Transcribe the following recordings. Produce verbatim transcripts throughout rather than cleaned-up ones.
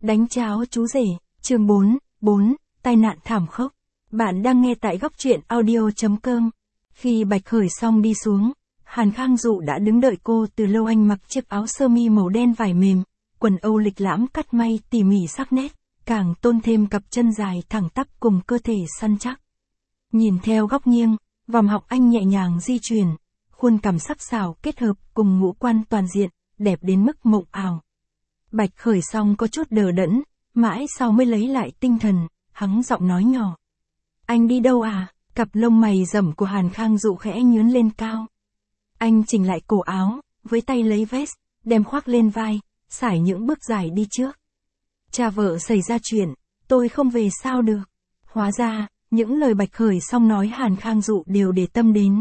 Đánh cháo chú rể, chương bốn, bốn, tai nạn thảm khốc. Bạn đang nghe tại góc truyện audio chấm com. Khi Bạch Khởi Song đi xuống, Hàn Khang Dụ đã đứng đợi cô từ lâu. Anh mặc chiếc áo sơ mi màu đen vải mềm, quần âu lịch lãm cắt may tỉ mỉ sắc nét, càng tôn thêm cặp chân dài thẳng tắp cùng cơ thể săn chắc. Nhìn theo góc nghiêng, vòng họng anh nhẹ nhàng di chuyển, khuôn cằm sắc sảo kết hợp cùng ngũ quan toàn diện, đẹp đến mức mộng ảo. Bạch Khởi Song có chút đờ đẫn, mãi sau mới lấy lại tinh thần, hắng giọng nói nhỏ. Anh đi đâu à? Cặp lông mày rậm của Hàn Khang Dụ khẽ nhướn lên cao. Anh chỉnh lại cổ áo, với tay lấy vest, đem khoác lên vai, sải những bước dài đi trước. Cha vợ xảy ra chuyện, tôi không về sao được. Hóa ra, những lời Bạch Khởi Song nói Hàn Khang Dụ đều để tâm đến.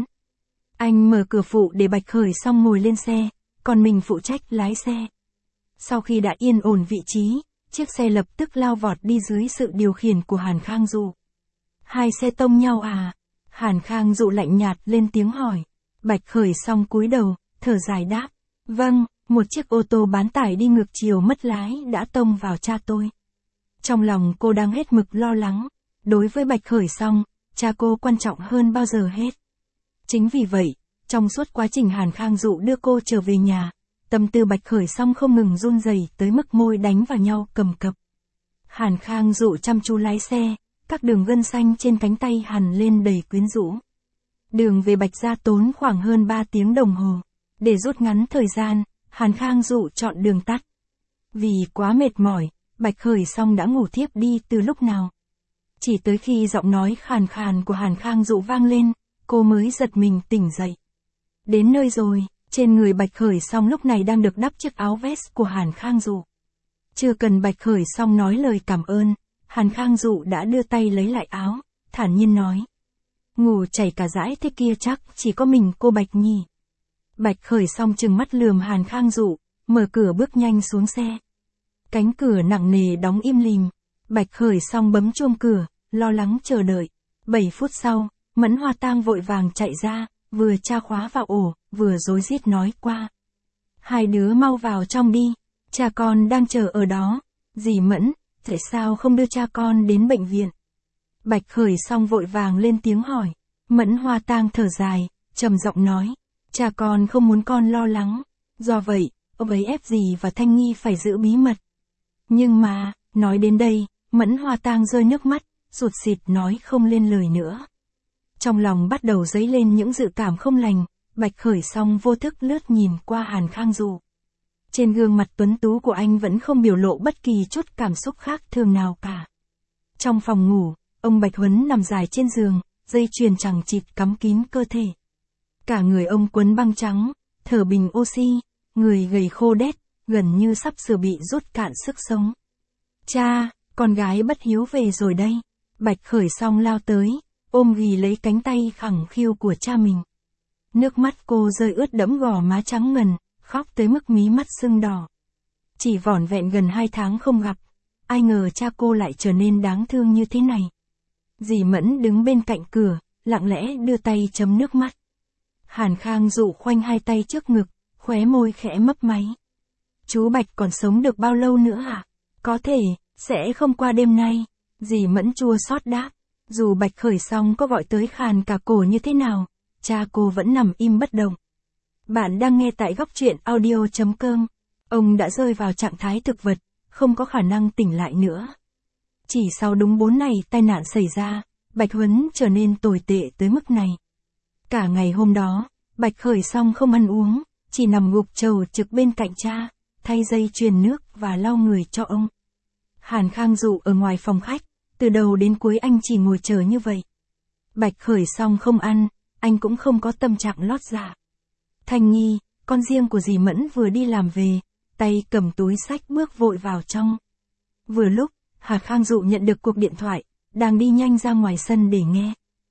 Anh mở cửa phụ để Bạch Khởi Song ngồi lên xe, còn mình phụ trách lái xe. Sau khi đã yên ổn vị trí, chiếc xe lập tức lao vọt đi dưới sự điều khiển của Hàn Khang Dụ. Hai xe tông nhau à? Hàn Khang Dụ lạnh nhạt lên tiếng hỏi. Bạch Khởi Song cúi đầu, thở dài đáp. Vâng, một chiếc ô tô bán tải đi ngược chiều mất lái đã tông vào cha tôi. Trong lòng cô đang hết mực lo lắng. Đối với Bạch Khởi Song, cha cô quan trọng hơn bao giờ hết. Chính vì vậy, trong suốt quá trình Hàn Khang Dụ đưa cô trở về nhà, tâm tư Bạch Khởi Song không ngừng run rẩy tới mức môi đánh vào nhau cầm cập. Hàn Khang Dụ chăm chú lái xe, các đường gân xanh trên cánh tay hằn lên đầy quyến rũ. Đường về Bạch Gia tốn khoảng hơn ba tiếng đồng hồ. Để rút ngắn thời gian, Hàn Khang Dụ chọn đường tắt. Vì quá mệt mỏi, Bạch Khởi Song đã ngủ thiếp đi từ lúc nào. Chỉ tới khi giọng nói khàn khàn của Hàn Khang Dụ vang lên, cô mới giật mình tỉnh dậy. Đến nơi rồi, trên người Bạch Khởi Song lúc này đang được đắp chiếc áo vest của Hàn Khang Dụ. Chưa cần Bạch Khởi Song nói lời cảm ơn, Hàn Khang Dụ đã đưa tay lấy lại áo, thản nhiên nói. Ngủ chảy cả dãi thế kia chắc chỉ có mình cô Bạch nhỉ. Bạch Khởi Song trừng mắt lườm Hàn Khang Dụ, mở cửa bước nhanh xuống xe. Cánh cửa nặng nề đóng im lìm. Bạch Khởi Song bấm chuông cửa, lo lắng chờ đợi. Bảy phút sau, Mẫn Hoa Tang vội vàng chạy ra, vừa tra khóa vào ổ, vừa rối rít nói qua. Hai đứa mau vào trong đi, cha con đang chờ ở đó. Dì Mẫn, tại sao không đưa cha con đến bệnh viện? Bạch Khởi Song vội vàng lên tiếng hỏi. Mẫn Hoa Tang thở dài, trầm giọng nói. Cha con không muốn con lo lắng, do vậy, ông ấy ép dì và Thanh Nghi phải giữ bí mật. Nhưng mà, nói đến đây, Mẫn Hoa Tang rơi nước mắt, sụt sịt nói không lên lời nữa. Trong lòng bắt đầu dấy lên những dự cảm không lành, Bạch Khởi Song vô thức lướt nhìn qua Hàn Khang Dụ. Trên gương mặt tuấn tú của anh vẫn không biểu lộ bất kỳ chút cảm xúc khác thường nào cả. Trong phòng ngủ, ông Bạch Huấn nằm dài trên giường, dây chuyền chằng chịt cắm kín cơ thể. Cả người ông quấn băng trắng, thở bình oxy, người gầy khô đét, gần như sắp sửa bị rút cạn sức sống. Cha, con gái bất hiếu về rồi đây. Bạch Khởi Song lao tới, ôm ghì lấy cánh tay khẳng khiu của cha mình. Nước mắt cô rơi ướt đẫm gò má trắng ngần, khóc tới mức mí mắt sưng đỏ. Chỉ vỏn vẹn gần hai tháng không gặp, ai ngờ cha cô lại trở nên đáng thương như thế này. Dì Mẫn đứng bên cạnh cửa, lặng lẽ đưa tay chấm nước mắt. Hàn Khang Dụ khoanh hai tay trước ngực, khóe môi khẽ mấp máy. Chú Bạch còn sống được bao lâu nữa hả? Có thể, sẽ không qua đêm nay. Dì Mẫn chua xót đáp. Dù Bạch Khởi Song có gọi tới khàn cả cổ như thế nào, cha cô vẫn nằm im bất động. Bạn đang nghe tại góc truyện audio chấm com. Ông đã rơi vào trạng thái thực vật, không có khả năng tỉnh lại nữa. Chỉ sau đúng bốn ngày tai nạn xảy ra, Bạch Huấn trở nên tồi tệ tới mức này. Cả ngày hôm đó, Bạch Khởi Song không ăn uống, chỉ nằm gục chầu trực bên cạnh cha, thay dây chuyền nước và lau người cho ông. Hàn Khang Dụ ở ngoài phòng khách, từ đầu đến cuối anh chỉ ngồi chờ như vậy. Bạch Khởi Song không ăn, anh cũng không có tâm trạng lót dạ. Thanh Nghi, con riêng của dì Mẫn vừa đi làm về, tay cầm túi xách bước vội vào trong. Vừa lúc, Hàn Khang Dụ nhận được cuộc điện thoại, đang đi nhanh ra ngoài sân để nghe.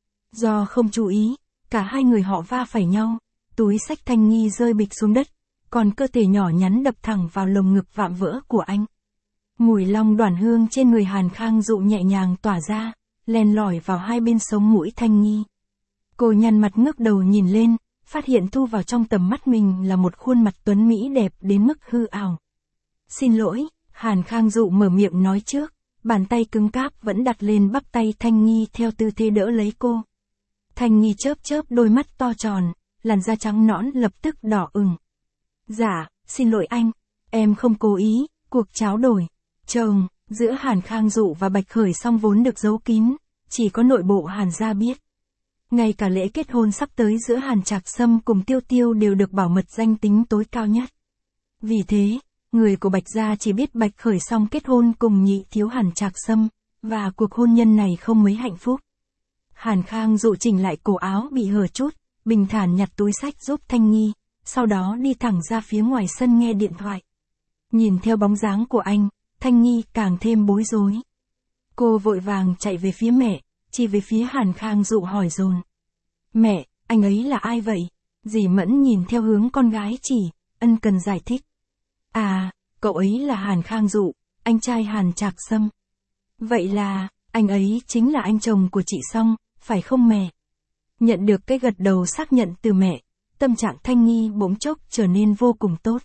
Do không chú ý, cả hai người họ va phải nhau, túi xách Thanh Nghi rơi bịch xuống đất, còn cơ thể nhỏ nhắn đập thẳng vào lồng ngực vạm vỡ của anh. Mùi long đoản hương trên người Hàn Khang Dụ nhẹ nhàng tỏa ra, len lỏi vào hai bên sống mũi Thanh Nghi. Cô nhăn mặt ngước đầu nhìn lên, phát hiện thu vào trong tầm mắt mình là một khuôn mặt tuấn mỹ đẹp đến mức hư ảo. Xin lỗi, Hàn Khang Dụ mở miệng nói trước, bàn tay cứng cáp vẫn đặt lên bắp tay Thanh Nghi theo tư thế đỡ lấy cô. Thanh Nghi chớp chớp đôi mắt to tròn, làn da trắng nõn lập tức đỏ ửng. Dạ, xin lỗi anh, em không cố ý, cuộc tráo đổi. Chồng, giữa Hàn Khang Dụ và Bạch Khởi Song vốn được giấu kín, chỉ có nội bộ Hàn gia biết. Ngay cả lễ kết hôn sắp tới giữa Hàn Trạc Sâm cùng Tiêu Tiêu đều được bảo mật danh tính tối cao nhất. Vì thế, người của Bạch gia chỉ biết Bạch Khởi Song kết hôn cùng nhị thiếu Hàn Trạc Sâm, và cuộc hôn nhân này không mấy hạnh phúc. Hàn Khang Dụ chỉnh lại cổ áo bị hở chút, bình thản nhặt túi sách giúp Thanh Nghi, sau đó đi thẳng ra phía ngoài sân nghe điện thoại. Nhìn theo bóng dáng của anh, Thanh Nghi càng thêm bối rối. Cô vội vàng chạy về phía mẹ, chỉ về phía Hàn Khang Dụ hỏi dồn. Mẹ, anh ấy là ai vậy? Dì Mẫn nhìn theo hướng con gái chỉ, ân cần giải thích. À, cậu ấy là Hàn Khang Dụ, anh trai Hàn Trạc Sâm. Vậy là, anh ấy chính là anh chồng của chị Song, phải không mẹ? Nhận được cái gật đầu xác nhận từ mẹ, tâm trạng Thanh Nghi bỗng chốc trở nên vô cùng tốt.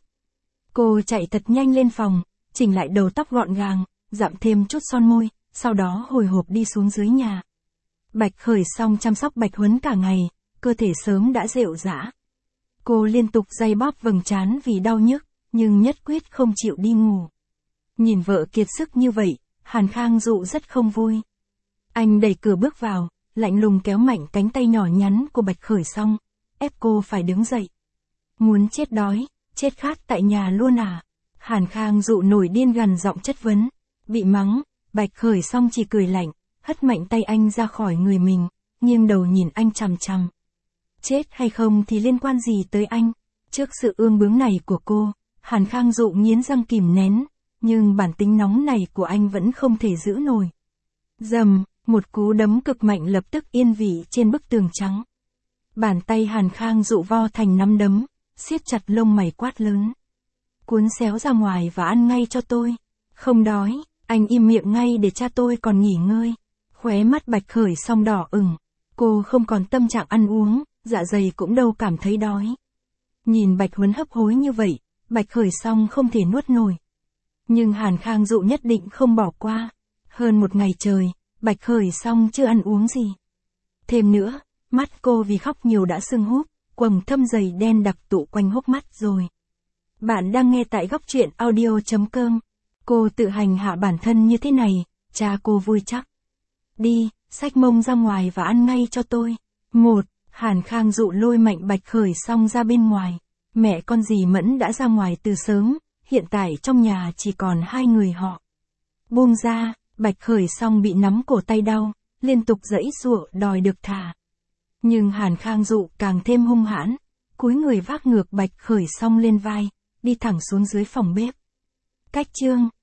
Cô chạy thật nhanh lên phòng, chỉnh lại đầu tóc gọn gàng, dặm thêm chút son môi, sau đó hồi hộp đi xuống dưới nhà. Bạch Khởi Song chăm sóc Bạch Huấn cả ngày, cơ thể sớm đã rệu rã. Cô liên tục day bóp vầng trán vì đau nhức, nhưng nhất quyết không chịu đi ngủ. Nhìn vợ kiệt sức như vậy, Hàn Khang Dụ rất không vui. Anh đẩy cửa bước vào, lạnh lùng kéo mạnh cánh tay nhỏ nhắn của Bạch Khởi Song, ép cô phải đứng dậy. Muốn chết đói, chết khát tại nhà luôn à? Hàn Khang Dụ nổi điên gằn giọng chất vấn. Bị mắng, Bạch Khởi Song chỉ cười lạnh, hất mạnh tay anh ra khỏi người mình, nghiêng đầu nhìn anh chằm chằm. Chết hay không thì liên quan gì tới anh? Trước sự ương bướng này của cô, Hàn Khang Dụ nghiến răng kìm nén, nhưng bản tính nóng này của anh vẫn không thể giữ nổi. Dầm, một cú đấm cực mạnh lập tức yên vị trên bức tường trắng. Bàn tay Hàn Khang Dụ vo thành nắm đấm, siết chặt lông mày quát lớn. Cuốn xéo ra ngoài và ăn ngay cho tôi. Không đói, anh im miệng ngay để cha tôi còn nghỉ ngơi. Khóe mắt Bạch Khởi Song đỏ ửng, cô không còn tâm trạng ăn uống, dạ dày cũng đâu cảm thấy đói. Nhìn Bạch Huấn hấp hối như vậy, Bạch Khởi Song không thể nuốt nổi. Nhưng Hàn Khang Dụ nhất định không bỏ qua. Hơn một ngày trời, Bạch Khởi Song chưa ăn uống gì. Thêm nữa, mắt cô vì khóc nhiều đã sưng húp, quầng thâm dày đen đặc tụ quanh hốc mắt rồi. Bạn đang nghe tại góc truyện audio chấm com. Cô tự hành hạ bản thân như thế này, cha cô vui chắc. Đi, xách mông ra ngoài và ăn ngay cho tôi. Một, Hàn Khang Dụ lôi mạnh Bạch Khởi Song ra bên ngoài. Mẹ con dì Mẫn đã ra ngoài từ sớm, hiện tại trong nhà chỉ còn hai người họ. Buông ra, Bạch Khởi Song bị nắm cổ tay đau, liên tục giãy giụa đòi được thả. Nhưng Hàn Khang Dụ càng thêm hung hãn, cúi người vác ngược Bạch Khởi Song lên vai, đi thẳng xuống dưới phòng bếp. Cách chương